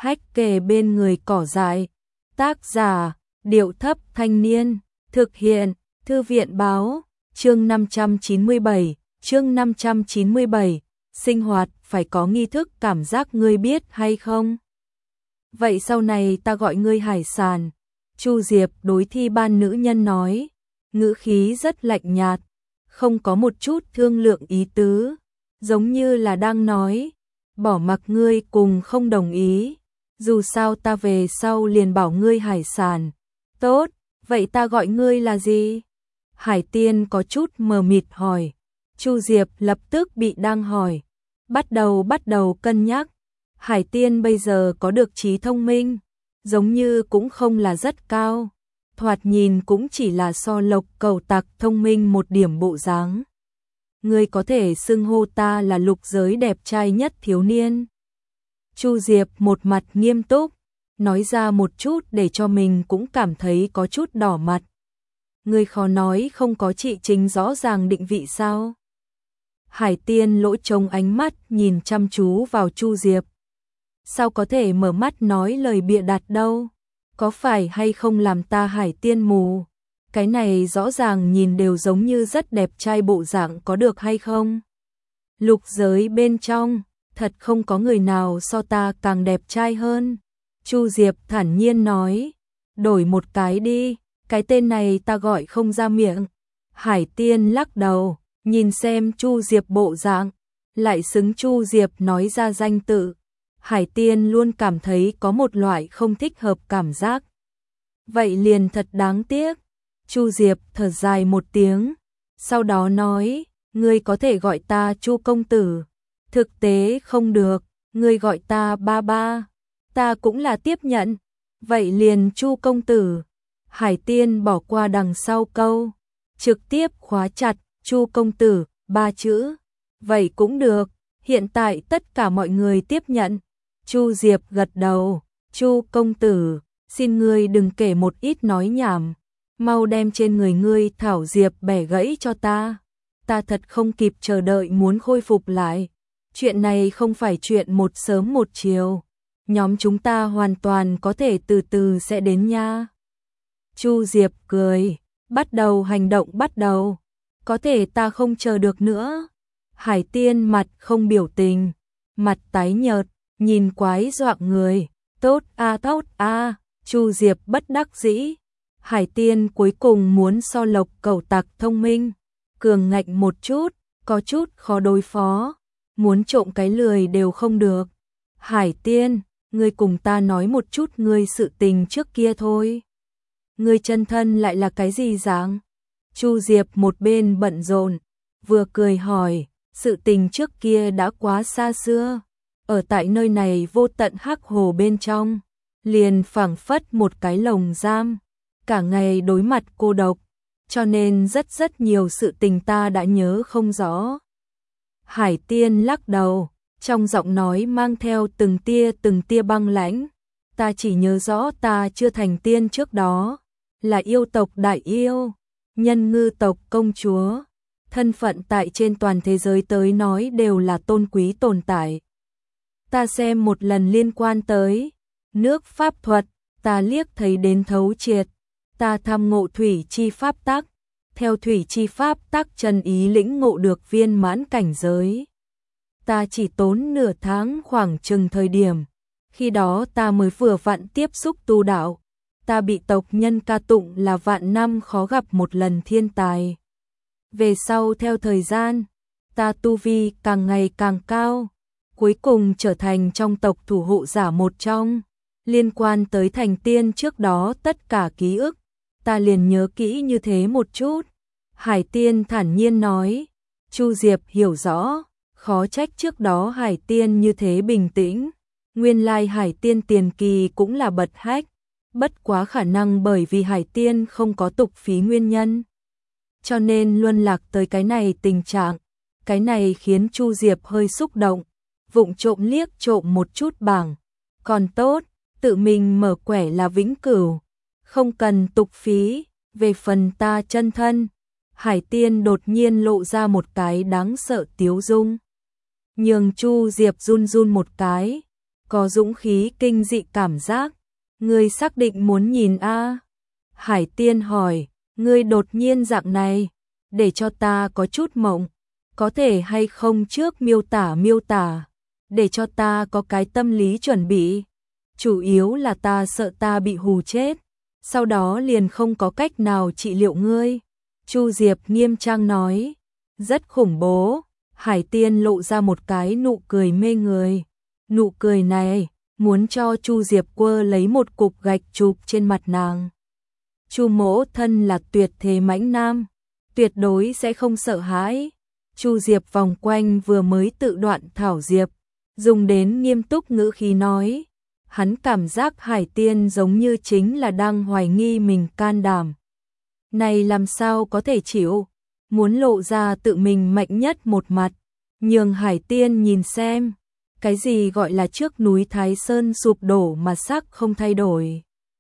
hách kề bên người cỏ dại. Tác giả, Điệu Thấp Thanh Niên. Thực hiện, Thư viện Báo. Chương 597. Chương 597. Sinh hoạt phải có nghi thức, cảm giác ngươi biết hay không? Vậy sau này ta gọi ngươi Hải Sản. Chu Diệp đối Thi Ban nữ nhân nói, ngữ khí rất lạnh nhạt, không có một chút thương lượng ý tứ, giống như là đang nói, bỏ mặc ngươi cùng không đồng ý, dù sao ta về sau liền bảo ngươi Hải Sản. Tốt, vậy ta gọi ngươi là gì? Hải Tiên có chút mờ mịt hỏi. Chu Diệp lập tức bị đang hỏi, bắt đầu cân nhắc. Hải Tiên bây giờ có được trí thông minh, giống như cũng không là rất cao, thoạt nhìn cũng chỉ là so Lộc Cẩu Tặc thông minh một điểm bộ dáng. Ngươi có thể xưng hô ta là lục giới đẹp trai nhất thiếu niên. Chu Diệp một mặt nghiêm túc, nói ra một chút để cho mình cũng cảm thấy có chút đỏ mặt. Ngươi khó nói không có trị chính rõ ràng định vị sao? Hải Tiên lỗ trống ánh mắt nhìn chăm chú vào Chu Diệp. Sao có thể mở mắt nói lời bịa đặt đâu? Có phải hay không làm ta Hải Tiên mù? Cái này rõ ràng nhìn đều giống như rất đẹp trai bộ dạng, có được hay không? Lục giới bên trong, thật không có người nào so ta càng đẹp trai hơn. Chu Diệp thản nhiên nói, đổi một cái đi, cái tên này ta gọi không ra miệng. Hải Tiên lắc đầu, nhìn xem Chu Diệp bộ dạng, lại xứng Chu Diệp nói ra danh tự. Hải Tiên luôn cảm thấy có một loại không thích hợp cảm giác. Vậy liền thật đáng tiếc. Chu Diệp thở dài một tiếng, sau đó nói, ngươi có thể gọi ta Chu công tử. Thực tế không được, ngươi gọi ta ba ba, ta cũng là tiếp nhận. Vậy liền Chu công tử. Hải Tiên bỏ qua đằng sau câu, trực tiếp khóa chặt Chu công tử, 3 chữ. Vậy cũng được, hiện tại tất cả mọi người tiếp nhận. Chu Diệp gật đầu, Chu công tử, xin ngươi đừng kể một ít nói nhảm, mau đem trên người ngươi thảo diệp bẻ gãy cho ta. Ta thật không kịp chờ đợi muốn khôi phục lại. Chuyện này không phải chuyện một sớm một chiều, nhóm chúng ta hoàn toàn có thể từ từ sẽ đến nha. Chu Diệp cười, bắt đầu hành động bắt đầu. Có thể ta không chờ được nữa. Hải Tiên mặt không biểu tình, mặt tái nhợt, nhìn quái doạng người. Tốt a. Chu Diệp bất đắc dĩ. Hải Tiên cuối cùng muốn so Lộc Cẩu Tặc thông minh, cường ngạnh một chút, có chút khó đối phó, muốn trộm cái lười đều không được. Hải Tiên, ngươi cùng ta nói một chút ngươi sự tình trước kia thôi. Ngươi chân thân lại là cái gì dạng? Chu Diệp một bên bận rộn, vừa cười hỏi, sự tình trước kia đã quá xa xưa, ở tại nơi này vô tận hắc hồ bên trong, liền phảng phất một cái lồng giam, cả ngày đối mặt cô độc, cho nên rất nhiều sự tình ta đã nhớ không rõ. Hải Tiên lắc đầu, trong giọng nói mang theo từng tia băng lãnh, ta chỉ nhớ rõ ta chưa thành tiên trước đó, là yêu tộc đại yêu, nhân ngư tộc công chúa, thân phận tại trên toàn thế giới tới nói đều là tôn quý tồn tại. Ta xem một lần liên quan tới nước pháp thuật, ta liếc thấy đến thấu triệt, ta tham ngộ thủy chi pháp tắc, theo thủy chi pháp tắc chân ý lĩnh ngộ được viên mãn cảnh giới. Ta chỉ tốn nửa tháng khoảng chừng thời điểm, khi đó ta mới vừa vặn tiếp xúc tu đạo, ta bị tộc nhân ca tụng là vạn năm khó gặp một lần thiên tài. Về sau theo thời gian, ta tu vi càng ngày càng cao, cuối cùng trở thành trong tộc thủ hộ giả một trong. Liên quan tới thành tiên trước đó tất cả ký ức, ta liền nhớ kỹ như thế một chút. Hải Tiên thản nhiên nói. Chu Diệp hiểu rõ, khó trách trước đó Hải Tiên như thế bình tĩnh. Nguyên lai Hải Tiên tiền kỳ cũng là bật hách, bất quá khả năng bởi vì Hải Tiên không có tục phí nguyên nhân, cho nên luân lạc tới cái này tình trạng. Cái này khiến Chu Diệp hơi xúc động, vụng trộm liếc trộm một chút bảng. Còn tốt, tự mình mở quẻ là vĩnh cửu, không cần tục phí. Về phần ta chân thân, Hải Tiên đột nhiên lộ ra một cái đáng sợ tiếu dung, nhường Chu Diệp run run một cái. có dũng khí kinh dị cảm giác. Ngươi xác định muốn nhìn a? Hải Tiên hỏi, ngươi đột nhiên dạng này, để cho ta có chút mộng, có thể hay không trước miêu tả, để cho ta có cái tâm lý chuẩn bị. Chủ yếu là ta sợ ta bị hù chết, sau đó liền không có cách nào trị liệu ngươi. Chu Diệp nghiêm trang nói, rất khủng bố. Hải Tiên lộ ra một cái nụ cười mê người. Nụ cười này muốn cho Chu Diệp quơ lấy một cục gạch chụp trên mặt nàng. Chu mỗ thân là tuyệt thế mãnh nam, tuyệt đối sẽ không sợ hãi. Chu Diệp vòng quanh vừa mới tự đoạn thảo diệp, dùng đến nghiêm túc ngữ khí nói. Hắn cảm giác Hải Tiên giống như chính là đang hoài nghi mình can đảm. Này làm sao có thể chịu, muốn lộ ra tự mình mạnh nhất một mặt, nhường Hải Tiên nhìn xem. Cái gì gọi là trước núi Thái Sơn sụp đổ mà sắc không thay đổi.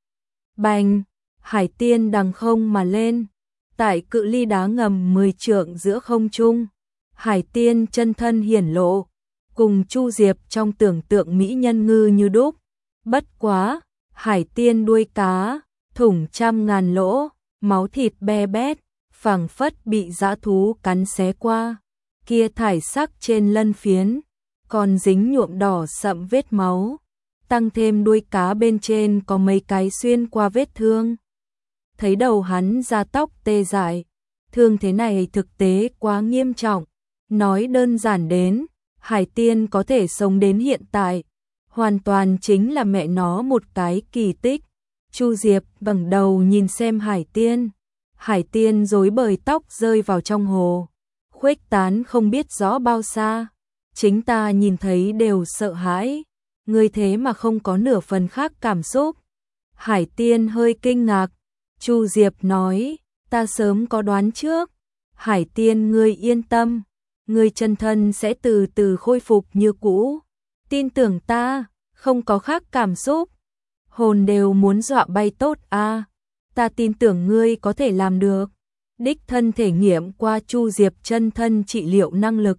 Bành, Hải Tiên đằng không mà lên, tại cự ly đá ngầm 10 trượng giữa không trung. Hải Tiên chân thân hiển lộ, cùng Chu Diệp trong tưởng tượng mỹ nhân ngư như đúc. Bất quá, Hải Tiên đuôi cá, thủng trăm ngàn lỗ, máu thịt be bét, phảng phất bị dã thú cắn xé qua. Kia thải sắc trên lân phiến, còn dính nhuộm đỏ sậm vết máu, tăng thêm đuôi cá bên trên có mấy cái xuyên qua vết thương. Thấy đầu hắn da tóc tê dại, thương thế này thực tế quá nghiêm trọng. Nói đơn giản đến, Hải Tiên có thể sống đến hiện tại, hoàn toàn chính là mẹ nó một cái kỳ tích. Chu Diệp ngẩng đầu nhìn xem Hải Tiên. Hải Tiên rối bời tóc rơi vào trong hồ, khuếch tán không biết rõ bao xa. Chính ta nhìn thấy đều sợ hãi, ngươi thế mà không có nửa phần khác cảm xúc. Hải Tiên hơi kinh ngạc. Chu Diệp nói, ta sớm có đoán trước. Hải Tiên ngươi yên tâm, ngươi chân thân sẽ từ từ khôi phục như cũ. Tin tưởng ta, không có khác cảm xúc. Hồn đều muốn dọa bay tốt a. Ta tin tưởng ngươi có thể làm được. Đích thân thể nghiệm qua Chu Diệp chân thân trị liệu năng lực.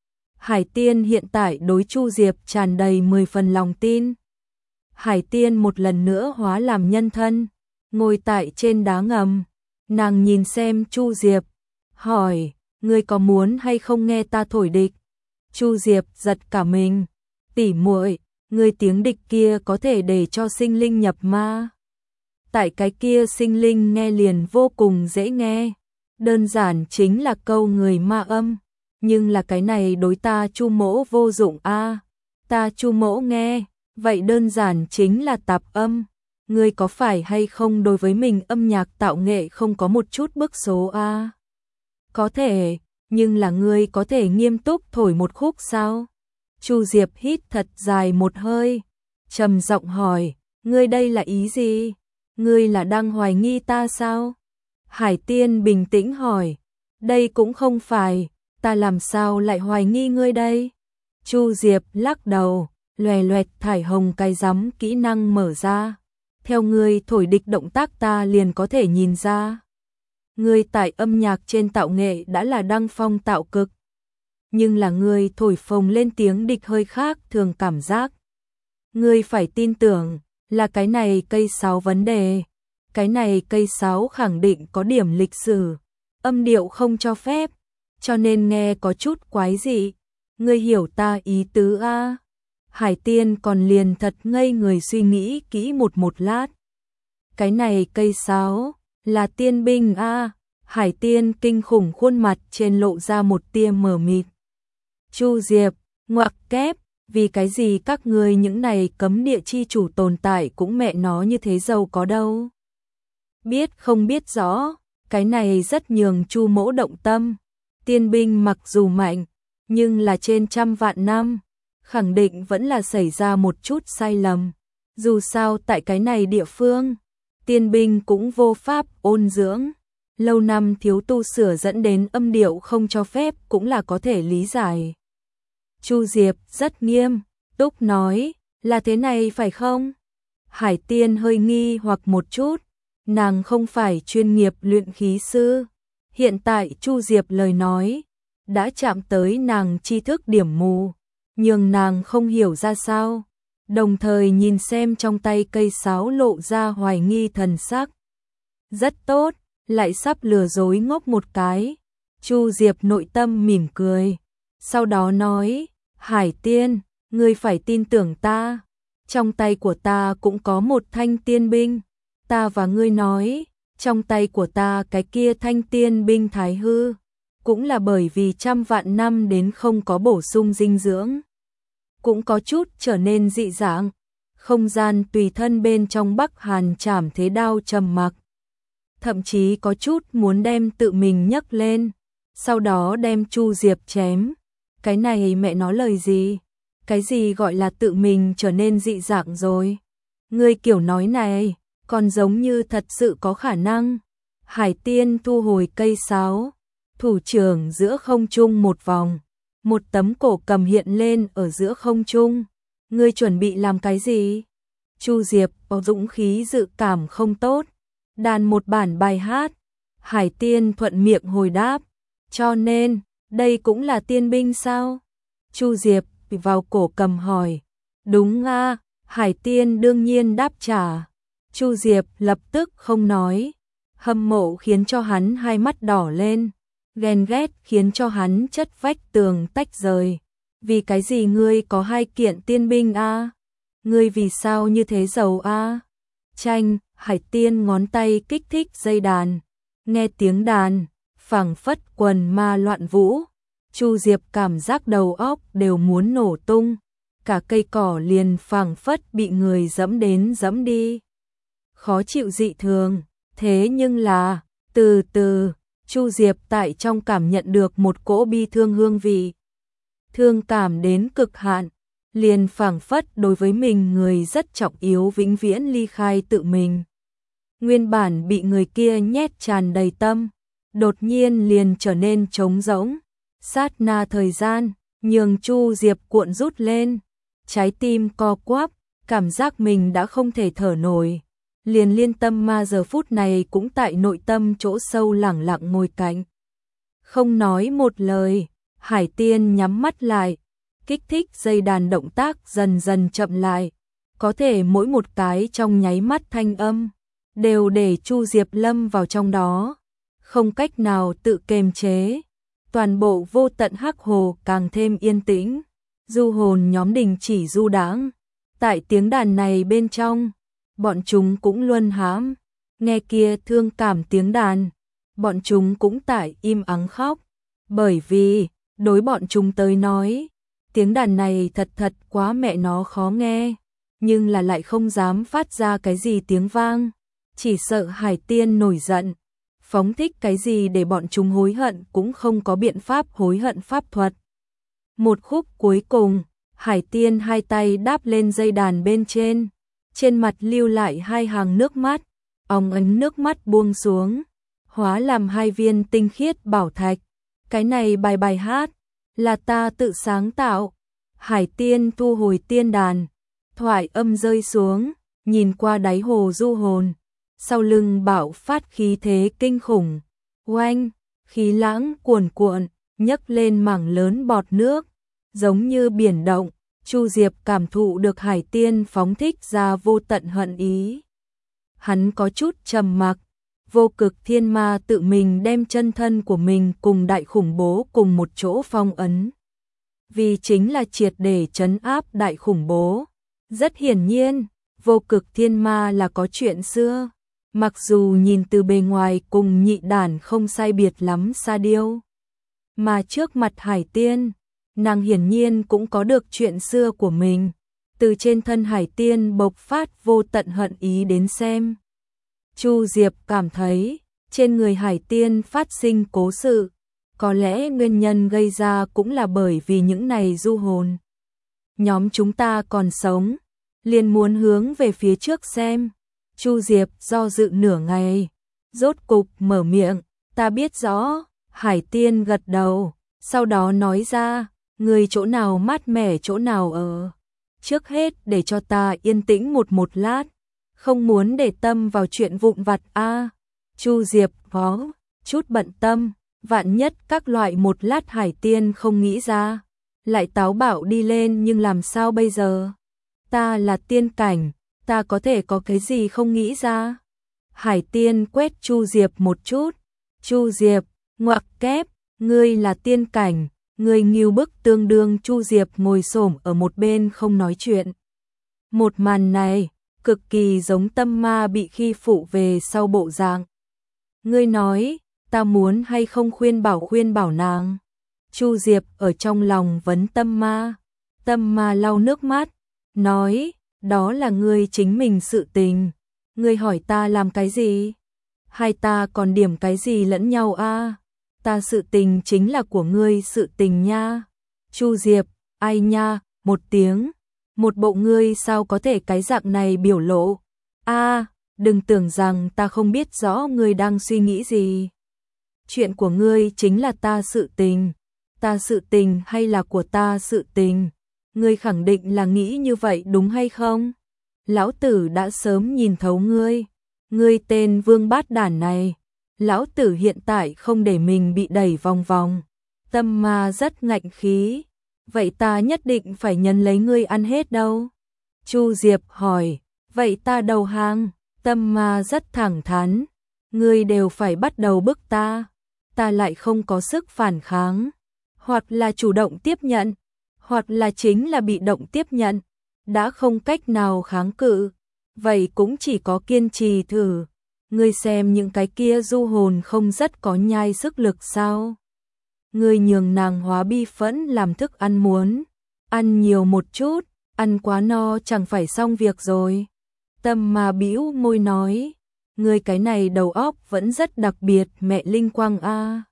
Hải Tiên hiện tại đối Chu Diệp tràn đầy 10 phần lòng tin. Hải Tiên một lần nữa hóa làm nhân thân, ngồi tại trên đá ngầm. Nàng nhìn xem Chu Diệp, hỏi, ngươi có muốn hay không nghe ta thổi địch? Chu Diệp giật cả mình, tỉ muội, ngươi tiếng địch kia có thể để cho sinh linh nhập ma. Tại cái kia sinh linh nghe liền vô cùng dễ nghe, đơn giản chính là câu người ma âm. Nhưng là cái này đối ta Chu mỗ vô dụng a. Ta Chu mỗ nghe, vậy đơn giản chính là tạp âm. Ngươi có phải hay không đối với mình âm nhạc tạo nghệ không có một chút bức số a? Có thể, nhưng là ngươi có thể nghiêm túc thổi một khúc sao? Chu Diệp hít thật dài một hơi, trầm giọng hỏi, ngươi đây là ý gì? Ngươi là đang hoài nghi ta sao? Hải Tiên bình tĩnh hỏi, đây cũng không phải, ta làm sao lại hoài nghi ngươi đây? Chu Diệp lắc đầu, loè loẹt thải hồng cái rắm kỹ năng mở ra. Theo ngươi thổi địch động tác ta liền có thể nhìn ra. Ngươi tại âm nhạc trên tạo nghệ đã là đăng phong tạo cực. Nhưng là ngươi thổi phồng lên tiếng địch hơi khác thường cảm giác. Ngươi phải tin tưởng là cái này cây sáo vấn đề. Cái này cây sáo khẳng định có điểm lịch sử. Âm điệu không cho phép, cho nên nghe có chút quái dị. Ngươi hiểu ta ý tứ a? Hải Tiên còn liền thật ngây người suy nghĩ kỹ một lát. Cái này cây sáo là tiên binh a? Hải Tiên kinh khủng khuôn mặt trên lộ ra một tia mờ mịt. Chu Diệp, ngoặc kép, vì cái gì các ngươi những này cấm địa chi chủ tồn tại cũng mẹ nó như thế giàu có đâu? Biết không biết rõ, cái này rất nhường Chu mỗ động tâm. Tiên binh mặc dù mạnh, nhưng là trên trăm vạn năm, khẳng định vẫn là xảy ra một chút sai lầm. Dù sao tại cái này địa phương, tiên binh cũng vô pháp ôn dưỡng. Lâu năm thiếu tu sửa dẫn đến âm điệu không cho phép cũng là có thể lý giải. Chu Diệp rất nghiêm túc nói, là thế này phải không? Hải Tiên hơi nghi hoặc một chút, nàng không phải chuyên nghiệp luyện khí sư. Hiện tại Chu Diệp lời nói đã chạm tới nàng tri thức điểm mù, nhưng nàng không hiểu ra sao. đồng thời nhìn xem trong tay cây sáo lộ ra hoài nghi thần sắc. Rất tốt, lại sắp lừa dối ngốc một cái. Chu Diệp nội tâm mỉm cười, sau đó nói, Hải Tiên, ngươi phải tin tưởng ta, trong tay của ta cũng có một thanh tiên binh, ta và ngươi nói, trong tay của ta cái kia thanh tiên binh thái hư, cũng là bởi vì trăm vạn năm đến không có bổ sung dinh dưỡng, cũng có chút trở nên dị dạng. Không gian tùy thân bên trong Bắc Hàn Trảm Thế Đao trầm mặc, thậm chí có chút muốn đem tự mình nhấc lên, sau đó đem Chu Diệp chém. Cái này mẹ nói lời gì? Cái gì gọi là tự mình trở nên dị dạng rồi? Ngươi kiểu nói này, còn giống như thật sự có khả năng. Hải Tiên thu hồi cây sáo, thủ trưởng giữa không trung một vòng, một tấm cổ cầm hiện lên ở giữa không trung. Ngươi chuẩn bị làm cái gì? Chu Diệp có dũng khí dự cảm không tốt, đàn một bản bài hát. Hải Tiên thuận miệng hồi đáp, cho nên, đây cũng là tiên binh sao? Chu Diệp vào cổ cầm hỏi, đúng a. Hải Tiên đương nhiên đáp trả. Chu Diệp lập tức không nói, hâm mộ khiến cho hắn hai mắt đỏ lên, ghen ghét khiến cho hắn chất vách tường tách rời. Vì cái gì ngươi có hai kiện tiên binh a? Ngươi vì sao như thế giàu a? Chanh, Hải Tiên ngón tay kích thích dây đàn, nghe tiếng đàn, phảng phất quần ma loạn vũ. Chu Diệp cảm giác đầu óc đều muốn nổ tung, cả cây cỏ liền phảng phất bị người dẫm đến dẫm đi. Khó chịu dị thường, thế nhưng là, từ từ, Chu Diệp tại trong cảm nhận được một cỗ bi thương hương vị. Thương cảm đến cực hạn, liền phảng phất đối với mình người rất trọng yếu vĩnh viễn ly khai tự mình. Nguyên bản bị người kia nhét tràn đầy tâm, đột nhiên liền trở nên trống rỗng. Sát na thời gian, nhường Chu Diệp cuộn rút lên, trái tim co quắp, cảm giác mình đã không thể thở nổi. Liền Liên Tâm Ma giờ phút này cũng tại nội tâm chỗ sâu lẳng lặng ngồi cạnh. Không nói một lời, Hải Tiên nhắm mắt lại, kích thích dây đàn động tác dần dần chậm lại. Có thể mỗi một cái trong nháy mắt thanh âm, đều để Chu Diệp lâm vào trong đó, không cách nào tự kiềm chế. Toàn bộ vô tận hắc hồ càng thêm yên tĩnh, du hồn nhóm đình chỉ du đãng. Tại tiếng đàn này bên trong, bọn chúng cũng luân hãm, nghe kia thương cảm tiếng đàn, bọn chúng cũng tại im ắng khóc, bởi vì, đối bọn chúng tới nói, tiếng đàn này thật thật quá mẹ nó khó nghe, nhưng là lại không dám phát ra cái gì tiếng vang, chỉ sợ Hải Tiên nổi giận, phóng thích cái gì để bọn chúng hối hận cũng không có biện pháp hối hận pháp thuật. Một khúc cuối cùng, Hải Tiên hai tay đáp lên dây đàn bên trên mặt lưu lại hai hàng nước mắt, óng ánh nước mắt buông xuống, hóa làm hai viên tinh khiết bảo thạch. Cái này bài hát, là ta tự sáng tạo. Hải Tiên thu hồi tiên đàn, thoại âm rơi xuống, nhìn qua đáy hồ du hồn, sau lưng bạo phát khí thế kinh khủng, oanh, khí lãng cuồn cuộn, nhấc lên mảng lớn bọt nước, giống như biển động. Chu Diệp cảm thụ được Hải Tiên phóng thích ra vô tận hận ý. Hắn có chút trầm mặc, Vô Cực Thiên Ma tự mình đem chân thân của mình cùng đại khủng bố cùng một chỗ phong ấn. Vì chính là triệt để trấn áp đại khủng bố. Rất hiển nhiên, Vô Cực Thiên Ma là có chuyện xưa. Mặc dù nhìn từ bề ngoài cùng nhị đản không sai biệt lắm sa điêu. Mà trước mặt Hải Tiên, nàng hiển nhiên cũng có được chuyện xưa của mình. Từ trên thân Hải Tiên bộc phát vô tận hận ý đến xem. Chu Diệp cảm thấy, trên người Hải Tiên phát sinh cố sự. Có lẽ nguyên nhân gây ra cũng là bởi vì những này du hồn. Nhóm chúng ta còn sống, liền muốn hướng về phía trước xem. Chu Diệp do dự nửa ngày, rốt cục mở miệng, ta biết rõ. Hải Tiên gật đầu, sau đó nói ra, người chỗ nào mát mẻ chỗ nào ở. Trước hết để cho ta yên tĩnh một lát, không muốn để tâm vào chuyện vụn vặt a. Chu Diệp có chút bận tâm, vạn nhất các loại một lát Hải Tiên không nghĩ ra, lại táo bạo đi lên nhưng làm sao bây giờ? Ta là tiên cảnh, ta có thể có cái gì không nghĩ ra? Hải Tiên quét Chu Diệp một chút. Chu Diệp, ngoặc kép, ngươi là tiên cảnh, ngươi nghiêu bức tương đương. Chu Diệp ngồi xổm ở một bên không nói chuyện. Một màn này, cực kỳ giống Tâm Ma bị khi phụ về sau bộ dạng. Ngươi nói, ta muốn hay không khuyên bảo nàng. Chu Diệp ở trong lòng vấn Tâm Ma. Tâm Ma lau nước mắt, nói, đó là ngươi chính mình sự tình. Ngươi hỏi ta làm cái gì? Hai ta còn điểm cái gì lẫn nhau a? Ta sự tình chính là của ngươi sự tình nha. Chu Diệp, ai nha, một tiếng. Một bộ ngươi sao có thể cái dạng này biểu lộ? A, đừng tưởng rằng ta không biết rõ ngươi đang suy nghĩ gì. Chuyện của ngươi chính là ta sự tình. Ta sự tình hay là của ta sự tình? Ngươi khẳng định là nghĩ như vậy đúng hay không? Lão tử đã sớm nhìn thấu ngươi. Ngươi tên vương bát đản này. Lão tử hiện tại không để mình bị đẩy vòng vòng. Tâm Ma rất ngạnh khí. Vậy ta nhất định phải nhấn lấy ngươi ăn hết đâu. Chu Diệp hỏi. Vậy ta đầu hàng. Tâm Ma rất thẳng thắn. Ngươi đều phải bắt đầu bức ta. Ta lại không có sức phản kháng. Hoặc là chủ động tiếp nhận. Hoặc là chính là bị động tiếp nhận. Đã không cách nào kháng cự. Vậy cũng chỉ có kiên trì thử. Ngươi xem những cái kia du hồn không rất có nhai sức lực sao? Ngươi nhường nàng hóa bi phẫn làm thức ăn muốn. Ăn nhiều một chút, ăn quá no chẳng phải xong việc rồi. Tâm Ma bĩu môi nói. Ngươi cái này đầu óc vẫn rất đặc biệt mẹ linh quang a.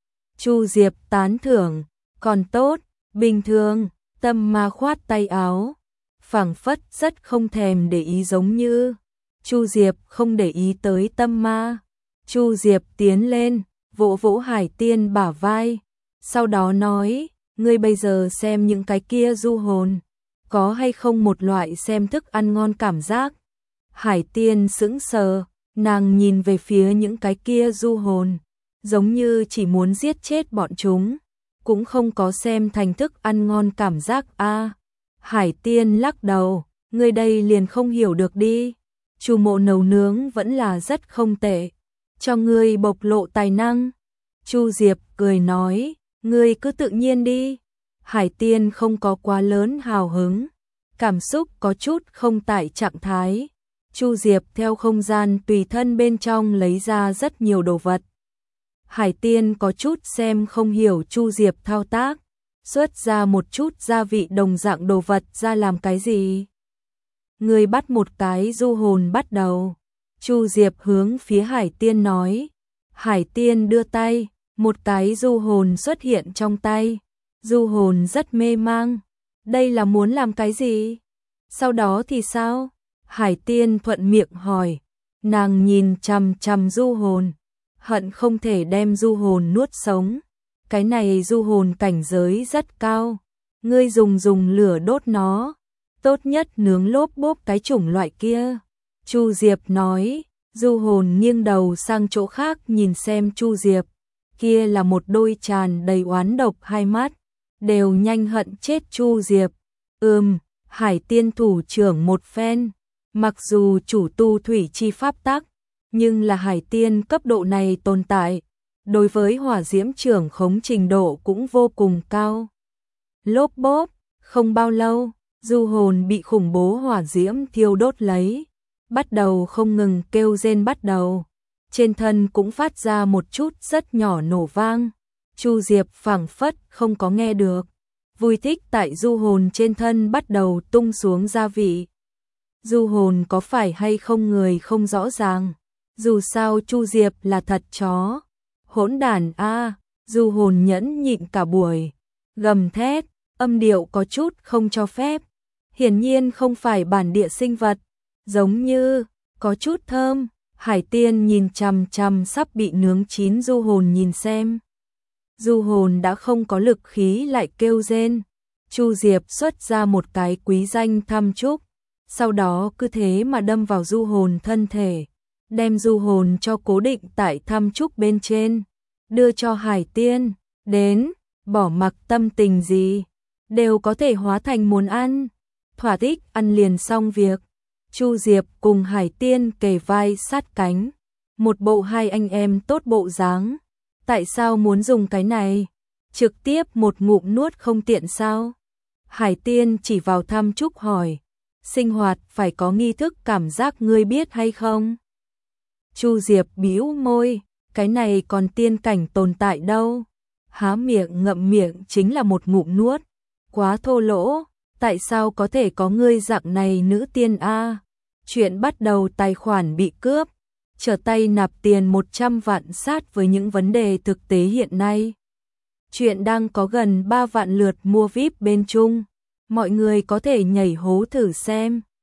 Chu Diệp tán thưởng. Còn tốt, bình thường. Tâm Ma khoát tay áo. Phảng phất rất không thèm để ý giống như. Chu Diệp không để ý tới Tâm Ma. Chu Diệp tiến lên, vỗ vỗ Hải Tiên bả vai. Sau đó nói, ngươi bây giờ xem những cái kia du hồn. Có hay không một loại xem thức ăn ngon cảm giác? Hải Tiên sững sờ, nàng nhìn về phía những cái kia du hồn. Giống như chỉ muốn giết chết bọn chúng. Cũng không có xem thành thức ăn ngon cảm giác a. Hải Tiên lắc đầu, ngươi đây liền không hiểu được đi. Chu Mộ nấu nướng vẫn là rất không tệ, cho ngươi bộc lộ tài năng. Chu Diệp cười nói, ngươi cứ tự nhiên đi. Hải Tiên không có quá lớn hào hứng, cảm xúc có chút không tại trạng thái. Chu Diệp theo không gian tùy thân bên trong lấy ra rất nhiều đồ vật. Hải Tiên có chút xem không hiểu Chu Diệp thao tác, xuất ra một chút gia vị đồng dạng đồ vật ra làm cái gì. Người bắt một cái du hồn bắt đầu. Chu Diệp hướng phía Hải Tiên nói. Hải Tiên đưa tay, một cái du hồn xuất hiện trong tay. Du hồn rất mê mang. Đây là muốn làm cái gì? Sau đó thì sao? Hải Tiên thuận miệng hỏi. Nàng nhìn chằm chằm du hồn, hận không thể đem du hồn nuốt sống. Cái này du hồn cảnh giới rất cao. Ngươi dùng lửa đốt nó. Tốt nhất nướng lốp bốp cái chủng loại kia. Chu Diệp nói. Du hồn nghiêng đầu sang chỗ khác nhìn xem Chu Diệp. Kia là một đôi tràn đầy oán độc hai mắt. Đều nhanh hận chết Chu Diệp. Hải Tiên thủ trưởng một phen. Mặc dù chủ tu thủy chi pháp tắc, nhưng là Hải Tiên cấp độ này tồn tại. Đối với hỏa diễm trưởng khống trình độ cũng vô cùng cao. Lốp bốp, không bao lâu, du hồn bị khủng bố hỏa diễm thiêu đốt lấy. Bắt đầu không ngừng kêu rên bắt đầu. Trên thân cũng phát ra một chút rất nhỏ nổ vang. Chu Diệp phảng phất không có nghe được. Vui thích tại du hồn trên thân bắt đầu tung xuống gia vị. Du hồn có phải hay không người không rõ ràng. Dù sao Chu Diệp là thật chó. Hỗn đản a, du hồn nhẫn nhịn cả buổi. Gầm thét, âm điệu có chút không cho phép. Hiển nhiên không phải bản địa sinh vật. Giống như, có chút thơm. Hải Tiên nhìn chằm chằm sắp bị nướng chín du hồn nhìn xem. Du hồn đã không có lực khí lại kêu rên. Chu Diệp xuất ra một cái quý danh thăm trúc. Sau đó cứ thế mà đâm vào du hồn thân thể. Đem du hồn cho cố định tại thăm trúc bên trên. Đưa cho Hải Tiên. Đến, bỏ mặc tâm tình gì. Đều có thể hóa thành muốn ăn. thỏa thích ăn liền xong việc. Chu Diệp cùng Hải Tiên kề vai sát cánh, một bộ hai anh em tốt bộ dáng. Tại sao muốn dùng cái này? Trực tiếp một ngụm nuốt không tiện sao? Hải Tiên chỉ vào Thăm Trúc hỏi, sinh hoạt phải có nghi thức cảm giác ngươi biết hay không? Chu Diệp bĩu môi, cái này còn tiên cảnh tồn tại đâu? Há miệng ngậm miệng chính là một ngụm nuốt, quá thô lỗ, tại sao có thể có ngươi dạng này nữ tiên a? Chuyện bắt đầu tài khoản bị cướp, trở tay nạp tiền 100 vạn sát với những vấn đề thực tế hiện nay. Chuyện đang có gần 3 vạn lượt mua VIP bên Trung, mọi người có thể nhảy hố thử xem.